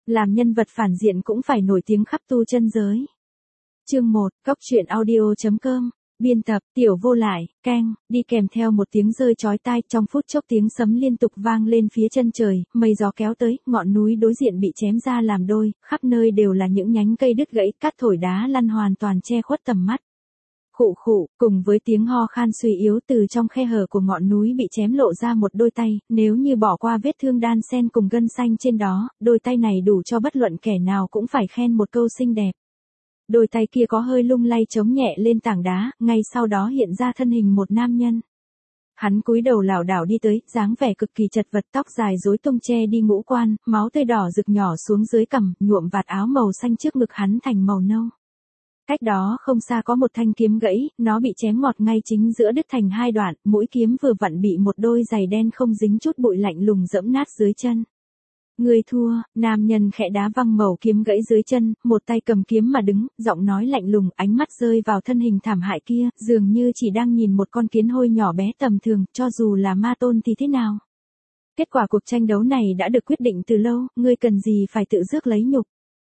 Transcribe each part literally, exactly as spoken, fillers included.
làm nhân vật phản diện cũng phải nổi tiếng khắp tu chân giới. Chương một, Cóc truyện audio chấm com. Biên tập, Tiểu Vô Lại, Keng, đi kèm theo một tiếng rơi chói tai, trong phút chốc tiếng sấm liên tục vang lên phía chân trời, mây gió kéo tới, ngọn núi đối diện bị chém ra làm đôi, khắp nơi đều là những nhánh cây đứt gãy, cát thổi đá lăn hoàn toàn che khuất tầm mắt. Khụ khụ, cùng với tiếng ho khan suy yếu từ trong khe hở của ngọn núi bị chém lộ ra một đôi tay, nếu như bỏ qua vết thương đan xen cùng gân xanh trên đó, đôi tay này đủ cho bất luận kẻ nào cũng phải khen một câu xinh đẹp. Đôi tay kia có hơi lung lay chống nhẹ lên tảng đá, ngay sau đó hiện ra thân hình một nam nhân. Hắn cúi đầu lảo đảo đi tới, dáng vẻ cực kỳ chật vật, tóc dài rối tung che đi ngũ quan, máu tươi đỏ rực nhỏ xuống dưới cằm, nhuộm vạt áo màu xanh trước ngực hắn thành màu nâu. Cách đó không xa có một thanh kiếm gãy, nó bị chém ngọt ngay chính giữa đứt thành hai đoạn, mũi kiếm vừa vặn bị một đôi giày đen không dính chút bụi lạnh lùng dẫm nát dưới chân. Người thua, nam nhân khẽ đá văng mẩu kiếm gãy dưới chân, một tay cầm kiếm mà đứng, giọng nói lạnh lùng, ánh mắt rơi vào thân hình thảm hại kia, dường như chỉ đang nhìn một con kiến hôi nhỏ bé tầm thường, cho dù là ma tôn thì thế nào. Kết quả cuộc tranh đấu này đã được quyết định từ lâu, ngươi cần gì phải tự rước lấy nhục.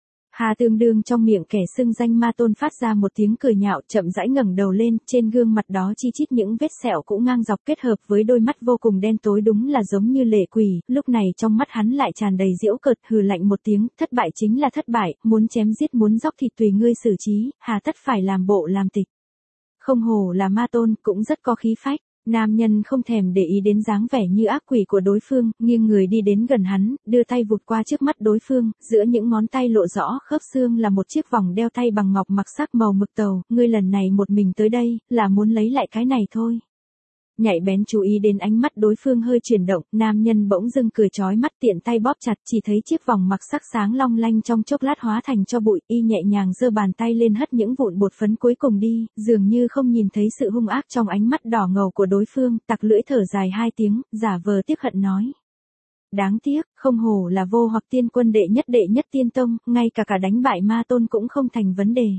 Hà tương đương trong miệng kẻ xưng danh ma tôn phát ra một tiếng cười nhạo, chậm rãi ngẩng đầu lên, trên gương mặt đó chi chít những vết sẹo cũ ngang dọc kết hợp với đôi mắt vô cùng đen tối đúng là giống như lệ quỷ, lúc này trong mắt hắn lại tràn đầy giễu cợt, hừ lạnh một tiếng, thất bại chính là thất bại, muốn chém giết muốn dóc thịt tùy ngươi xử trí, hà tất phải làm bộ làm tịch. Không hổ là ma tôn, cũng rất có khí phách. Nam nhân không thèm để ý đến dáng vẻ như ác quỷ của đối phương, nghiêng người đi đến gần hắn, đưa tay vụt qua trước mắt đối phương, giữa những ngón tay lộ rõ khớp xương là một chiếc vòng đeo tay bằng ngọc mặc sắc màu mực tàu, ngươi lần này một mình tới đây, là muốn lấy lại cái này thôi. Nhạy bén chú ý đến ánh mắt đối phương hơi chuyển động, nam nhân bỗng dưng cười chói mắt tiện tay bóp chặt, chỉ thấy chiếc vòng mặc sắc sáng long lanh trong chốc lát hóa thành cho bụi, y nhẹ nhàng giơ bàn tay lên hất những vụn bột phấn cuối cùng đi, dường như không nhìn thấy sự hung ác trong ánh mắt đỏ ngầu của đối phương, tặc lưỡi thở dài hai tiếng, giả vờ tiếc hận nói. Đáng tiếc, không hổ là vô hoặc tiên quân đệ nhất đệ nhất tiên tông, ngay cả cả đánh bại ma tôn cũng không thành vấn đề.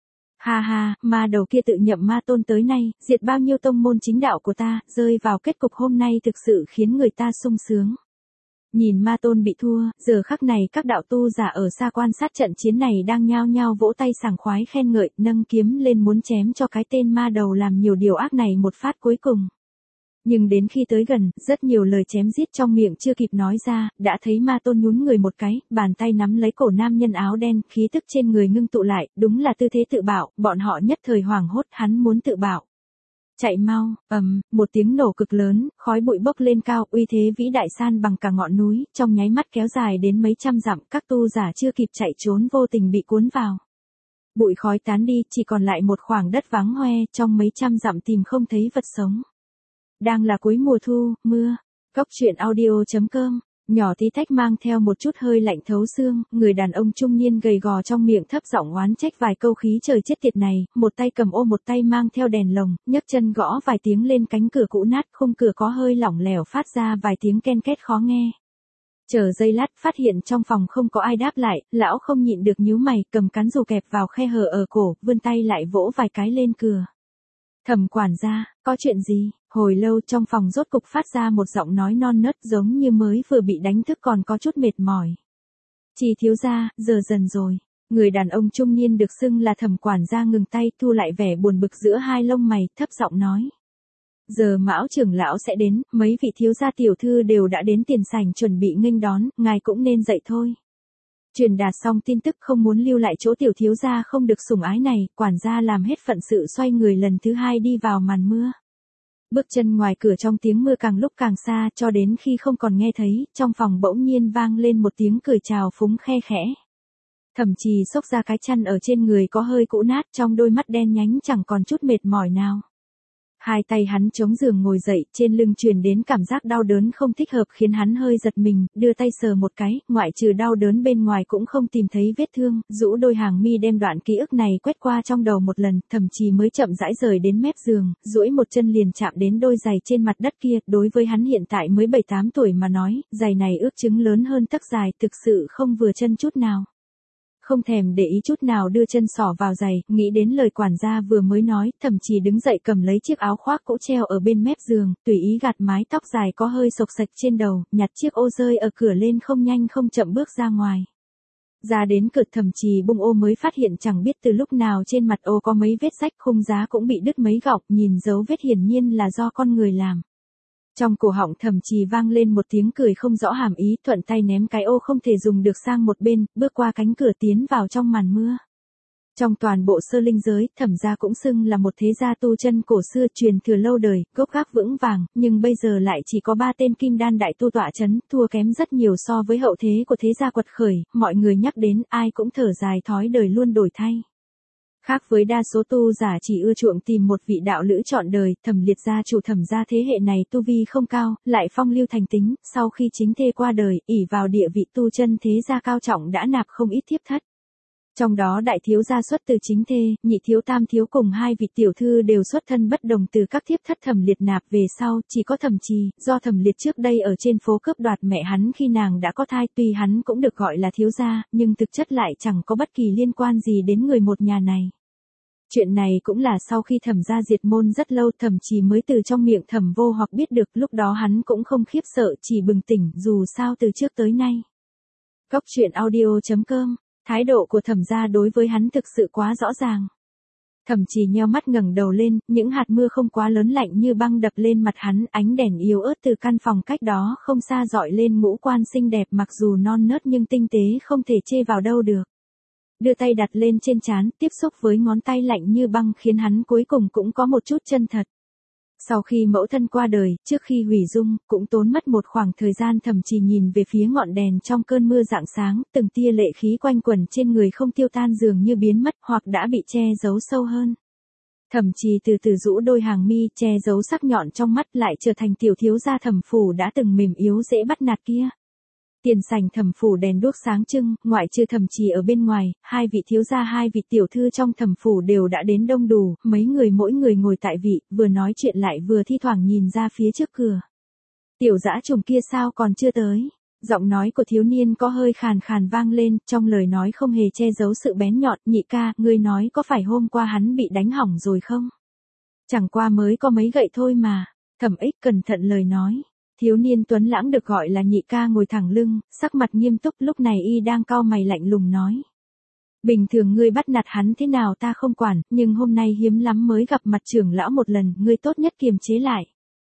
Ha ha, ma đầu kia tự nhậm ma tôn tới nay, diệt bao nhiêu tông môn chính đạo của ta, rơi vào kết cục hôm nay thực sự khiến người ta sung sướng. Nhìn ma tôn bị thua, giờ khắc này các đạo tu giả ở xa quan sát trận chiến này đang nhao nhao vỗ tay sảng khoái khen ngợi, nâng kiếm lên muốn chém cho cái tên ma đầu làm nhiều điều ác này một phát cuối cùng. Nhưng đến khi tới gần, rất nhiều lời chém giết trong miệng chưa kịp nói ra, đã thấy ma tôn nhún người một cái, bàn tay nắm lấy cổ nam nhân áo đen, khí tức trên người ngưng tụ lại, đúng là tư thế tự bạo, bọn họ nhất thời hoảng hốt, hắn muốn tự bạo. Chạy mau, ầm, một tiếng nổ cực lớn, khói bụi bốc lên cao, uy thế vĩ đại san bằng cả ngọn núi, trong nháy mắt kéo dài đến mấy trăm dặm, các tu giả chưa kịp chạy trốn vô tình bị cuốn vào. Bụi khói tán đi, chỉ còn lại một khoảng đất vắng hoe, trong mấy trăm dặm tìm không thấy vật sống. Đang là cuối mùa thu, mưa. Cóc truyện audio chấm com. Nhỏ tí tách mang theo một chút hơi lạnh thấu xương, người đàn ông trung niên gầy gò trong miệng thấp giọng oán trách vài câu khí trời chết tiệt này, một tay cầm ô một tay mang theo đèn lồng, nhấc chân gõ vài tiếng lên cánh cửa cũ nát, khung cửa có hơi lỏng lẻo phát ra vài tiếng ken két khó nghe. Chờ giây lát, phát hiện trong phòng không có ai đáp lại, lão không nhịn được nhíu mày, cầm cán dù kẹp vào khe hở ở cổ, vươn tay lại vỗ vài cái lên cửa. Thẩm quản gia, có chuyện gì? Hồi lâu trong phòng rốt cục phát ra một giọng nói non nớt giống như mới vừa bị đánh thức còn có chút mệt mỏi. Chỉ thiếu gia, giờ dần rồi. Người đàn ông trung niên được xưng là thẩm quản gia ngừng tay thu lại vẻ buồn bực giữa hai lông mày, thấp giọng nói. Giờ Mão trưởng lão sẽ đến, mấy vị thiếu gia tiểu thư đều đã đến tiền sảnh chuẩn bị nghênh đón, ngài cũng nên dậy thôi. Truyền đạt xong tin tức không muốn lưu lại chỗ tiểu thiếu gia không được sủng ái này, quản gia làm hết phận sự xoay người lần thứ hai đi vào màn mưa. Bước chân ngoài cửa trong tiếng mưa càng lúc càng xa cho đến khi không còn nghe thấy, trong phòng bỗng nhiên vang lên một tiếng cười chào phúng khe khẽ. Thẩm Trì xốc ra cái chăn ở trên người có hơi cũ nát trong đôi mắt đen nhánh chẳng còn chút mệt mỏi nào. Hai tay hắn chống giường ngồi dậy, trên lưng truyền đến cảm giác đau đớn không thích hợp khiến hắn hơi giật mình, đưa tay sờ một cái, ngoại trừ đau đớn bên ngoài cũng không tìm thấy vết thương, rũ đôi hàng mi đem đoạn ký ức này quét qua trong đầu một lần, Thẩm Trì mới chậm rãi rời đến mép giường, duỗi một chân liền chạm đến đôi giày trên mặt đất kia, đối với hắn hiện tại mới bảy tám tuổi mà nói, giày này ước chứng lớn hơn tấc dài, thực sự không vừa chân chút nào. Không thèm để ý chút nào đưa chân sỏ vào giày, nghĩ đến lời quản gia vừa mới nói, Thẩm Trì đứng dậy cầm lấy chiếc áo khoác cũ treo ở bên mép giường, tùy ý gạt mái tóc dài có hơi xộc xạch trên đầu, nhặt chiếc ô rơi ở cửa lên không nhanh không chậm bước ra ngoài. Ra đến cửa Thẩm Trì bung ô mới phát hiện chẳng biết từ lúc nào trên mặt ô có mấy vết rách, khung giá cũng bị đứt mấy gọng, nhìn dấu vết hiển nhiên là do con người làm. Trong cổ họng Thẩm Trì vang lên một tiếng cười không rõ hàm ý, thuận tay ném cái ô không thể dùng được sang một bên, bước qua cánh cửa tiến vào trong màn mưa. Trong toàn bộ Sơ Linh giới, Thẩm gia cũng xưng là một thế gia tu chân cổ xưa truyền thừa lâu đời, gốc gác vững vàng, nhưng bây giờ lại chỉ có ba tên kim đan đại tu tọa chấn, thua kém rất nhiều so với hậu thế của thế gia quật khởi, mọi người nhắc đến ai cũng thở dài thói đời luôn đổi thay. Khác với đa số tu giả chỉ ưa chuộng tìm một vị đạo lữ trọn đời, Thẩm Liệt gia chủ Thẩm gia thế hệ này tu vi không cao, lại phong lưu thành tính, sau khi chính thê qua đời, ỷ vào địa vị tu chân thế gia cao trọng đã nạp không ít thiếp thất. Trong đó đại thiếu gia xuất từ chính thê, nhị thiếu tam thiếu cùng hai vị tiểu thư đều xuất thân bất đồng từ các thiếp thất Thẩm Liệt nạp về sau, chỉ có Thẩm Trì, do Thẩm Liệt trước đây ở trên phố cướp đoạt mẹ hắn khi nàng đã có thai, tuy hắn cũng được gọi là thiếu gia, nhưng thực chất lại chẳng có bất kỳ liên quan gì đến người một nhà này. Chuyện này cũng là sau khi Thẩm gia diệt môn rất lâu Thẩm Trì mới từ trong miệng Thẩm Vô Hoặc biết được, lúc đó hắn cũng không khiếp sợ, chỉ bừng tỉnh, dù sao từ trước tới nay. Góc truyện audio chấm com. Thái độ của Thẩm gia đối với hắn thực sự quá rõ ràng. Thẩm Trì nheo mắt ngẩng đầu lên, những hạt mưa không quá lớn lạnh như băng đập lên mặt hắn, ánh đèn yếu ớt từ căn phòng cách đó không xa dọi lên ngũ quan xinh đẹp, mặc dù non nớt nhưng tinh tế không thể chê vào đâu được. Đưa tay đặt lên trên trán, tiếp xúc với ngón tay lạnh như băng khiến hắn cuối cùng cũng có một chút chân thật. Sau khi mẫu thân qua đời, trước khi hủy dung, cũng tốn mất một khoảng thời gian Thẩm Trì nhìn về phía ngọn đèn trong cơn mưa rạng sáng, từng tia lệ khí quanh quẩn trên người không tiêu tan dường như biến mất hoặc đã bị che giấu sâu hơn. Thẩm Trì từ từ rũ đôi hàng mi, che giấu sắc nhọn trong mắt, lại trở thành tiểu thiếu gia Thẩm phủ đã từng mềm yếu dễ bắt nạt kia. Tiền sảnh Thẩm phủ đèn đuốc sáng trưng, ngoại trừ Thẩm Trì ở bên ngoài, hai vị thiếu gia hai vị tiểu thư trong Thẩm phủ đều đã đến đông đủ, mấy người mỗi người ngồi tại vị, vừa nói chuyện lại vừa thi thoảng nhìn ra phía trước cửa. Tiểu dã trùng kia sao còn chưa tới? Giọng nói của thiếu niên có hơi khàn khàn vang lên, trong lời nói không hề che giấu sự bén nhọn. Nhị ca, ngươi nói có phải hôm qua hắn bị đánh hỏng rồi không? Chẳng qua mới có mấy gậy thôi mà. Thẩm Ích cẩn thận lời nói. Thiếu niên tuấn lãng được gọi là nhị ca ngồi thẳng lưng, sắc mặt nghiêm túc, lúc này y đang cau mày lạnh lùng nói. Bình thường ngươi bắt nạt hắn thế nào ta không quản, nhưng hôm nay hiếm lắm mới gặp mặt trưởng lão một lần, ngươi tốt nhất kiềm chế lại.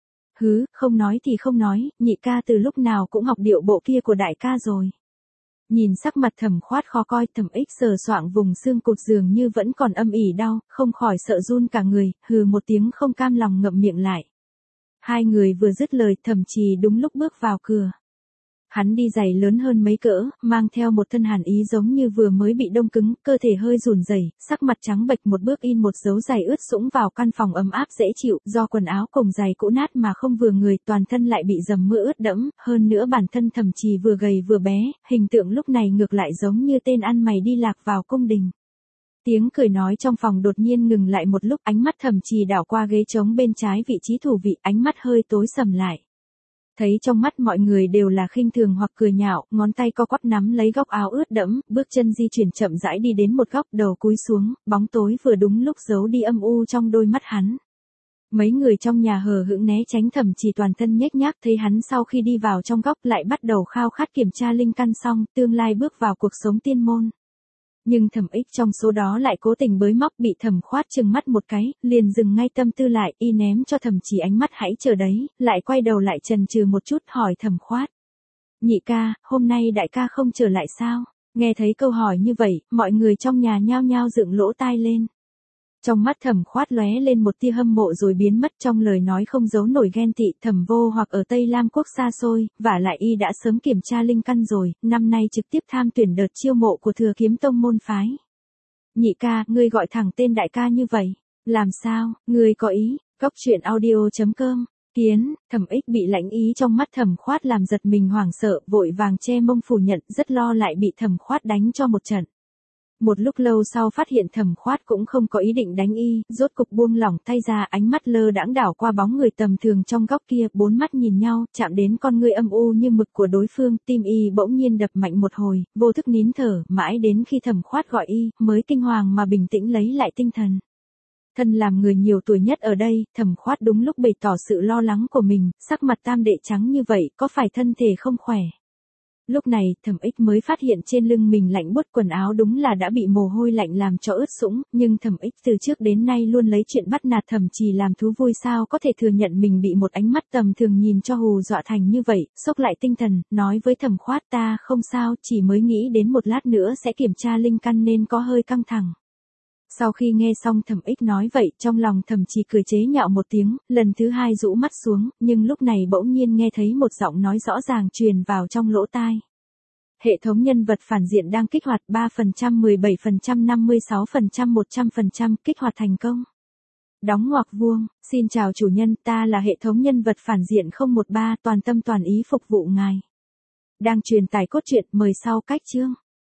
Hứ, không nói thì không nói, nhị ca từ lúc nào cũng học điệu bộ kia của đại ca rồi. Nhìn sắc mặt Thẩm Khoát khó coi, Thẩm Ích sờ soạng vùng xương cụt dường như vẫn còn âm ỉ đau, không khỏi sợ run cả người, hừ một tiếng không cam lòng ngậm miệng lại. Hai người vừa dứt lời, Thẩm Trì đúng lúc bước vào cửa. Hắn đi giày lớn hơn mấy cỡ, mang theo một thân hàn ý giống như vừa mới bị đông cứng, cơ thể hơi run rẩy, sắc mặt trắng bệch, một bước in một dấu giày ướt sũng vào căn phòng ấm áp dễ chịu, do quần áo cùng giày cũ nát mà không vừa người, toàn thân lại bị dầm mưa ướt đẫm, hơn nữa bản thân Thẩm Trì vừa gầy vừa bé, hình tượng lúc này ngược lại giống như tên ăn mày đi lạc vào cung đình. Tiếng cười nói trong phòng đột nhiên ngừng lại một lúc, ánh mắt Thẩm Trì đảo qua ghế trống bên trái vị trí thủ vị, ánh mắt hơi tối sầm lại. Thấy trong mắt mọi người đều là khinh thường hoặc cười nhạo, ngón tay co quắp nắm lấy góc áo ướt đẫm, bước chân di chuyển chậm rãi đi đến một góc, đầu cúi xuống, bóng tối vừa đúng lúc giấu đi âm u trong đôi mắt hắn. Mấy người trong nhà hờ hững né tránh, Thẩm Trì toàn thân nhếch nhác, thấy hắn sau khi đi vào trong góc lại bắt đầu khao khát kiểm tra linh căn xong, tương lai bước vào cuộc sống tiên môn. Nhưng Thẩm Ích trong số đó lại cố tình bới móc, bị Thẩm Khoát trừng mắt một cái, liền dừng ngay tâm tư lại, y ném cho Thẩm Trì ánh mắt hãy chờ đấy, lại quay đầu lại chần chừ một chút hỏi Thẩm Khoát. Nhị ca, hôm nay đại ca không trở lại sao? Nghe thấy câu hỏi như vậy, mọi người trong nhà nhao nhao dựng lỗ tai lên. Trong mắt Thẩm Khoát lóe lên một tia hâm mộ rồi biến mất, trong lời nói không giấu nổi ghen tị. Thẩm Vô Hoặc ở Tây Lam quốc xa xôi, vả lại y đã sớm kiểm tra linh căn rồi, năm nay trực tiếp tham tuyển đợt chiêu mộ của Thừa Kiếm Tông môn phái. Nhị ca, ngươi gọi thẳng tên đại ca như vậy, làm sao, ngươi có ý? Góc truyện audio chấm com. Kiến, Thẩm Ích bị lãnh ý trong mắt Thẩm Khoát làm giật mình hoảng sợ, vội vàng che mông phủ nhận, rất lo lại bị Thẩm Khoát đánh cho một trận. Một lúc lâu sau phát hiện Thẩm Khoát cũng không có ý định đánh y, rốt cục buông lỏng tay ra, ánh mắt lơ đãng đảo qua bóng người tầm thường trong góc kia, bốn mắt nhìn nhau, chạm đến con ngươi âm u như mực của đối phương, tim y bỗng nhiên đập mạnh một hồi, vô thức nín thở, mãi đến khi Thẩm Khoát gọi y, mới kinh hoàng mà bình tĩnh lấy lại tinh thần. Thân làm người nhiều tuổi nhất ở đây, Thẩm Khoát đúng lúc bày tỏ sự lo lắng của mình, sắc mặt tam đệ trắng như vậy, có phải thân thể không khỏe? Lúc này, Thẩm Ích mới phát hiện trên lưng mình lạnh buốt, quần áo đúng là đã bị mồ hôi lạnh làm cho ướt sũng, nhưng Thẩm Ích từ trước đến nay luôn lấy chuyện bắt nạt Thẩm Trì làm thú vui, sao có thể thừa nhận mình bị một ánh mắt tầm thường nhìn cho hù dọa thành như vậy, xốc lại tinh thần, nói với Thẩm Khoát, ta không sao, chỉ mới nghĩ đến một lát nữa sẽ kiểm tra linh căn nên có hơi căng thẳng. Sau khi nghe xong Thẩm Ích nói vậy, trong lòng Thẩm Trì cười chế nhạo một tiếng, lần thứ hai rũ mắt xuống, nhưng lúc này bỗng nhiên nghe thấy một giọng nói rõ ràng truyền vào trong lỗ tai. Hệ thống nhân vật phản diện đang kích hoạt ba phần trăm, mười bảy phần trăm, năm mươi sáu phần trăm, một trăm phần trăm, kích hoạt thành công. Đóng ngoặc vuông, xin chào chủ nhân, ta là hệ thống nhân vật phản diện không một ba, toàn tâm toàn ý phục vụ ngài. Đang truyền tải cốt truyện, mời sau cách chương.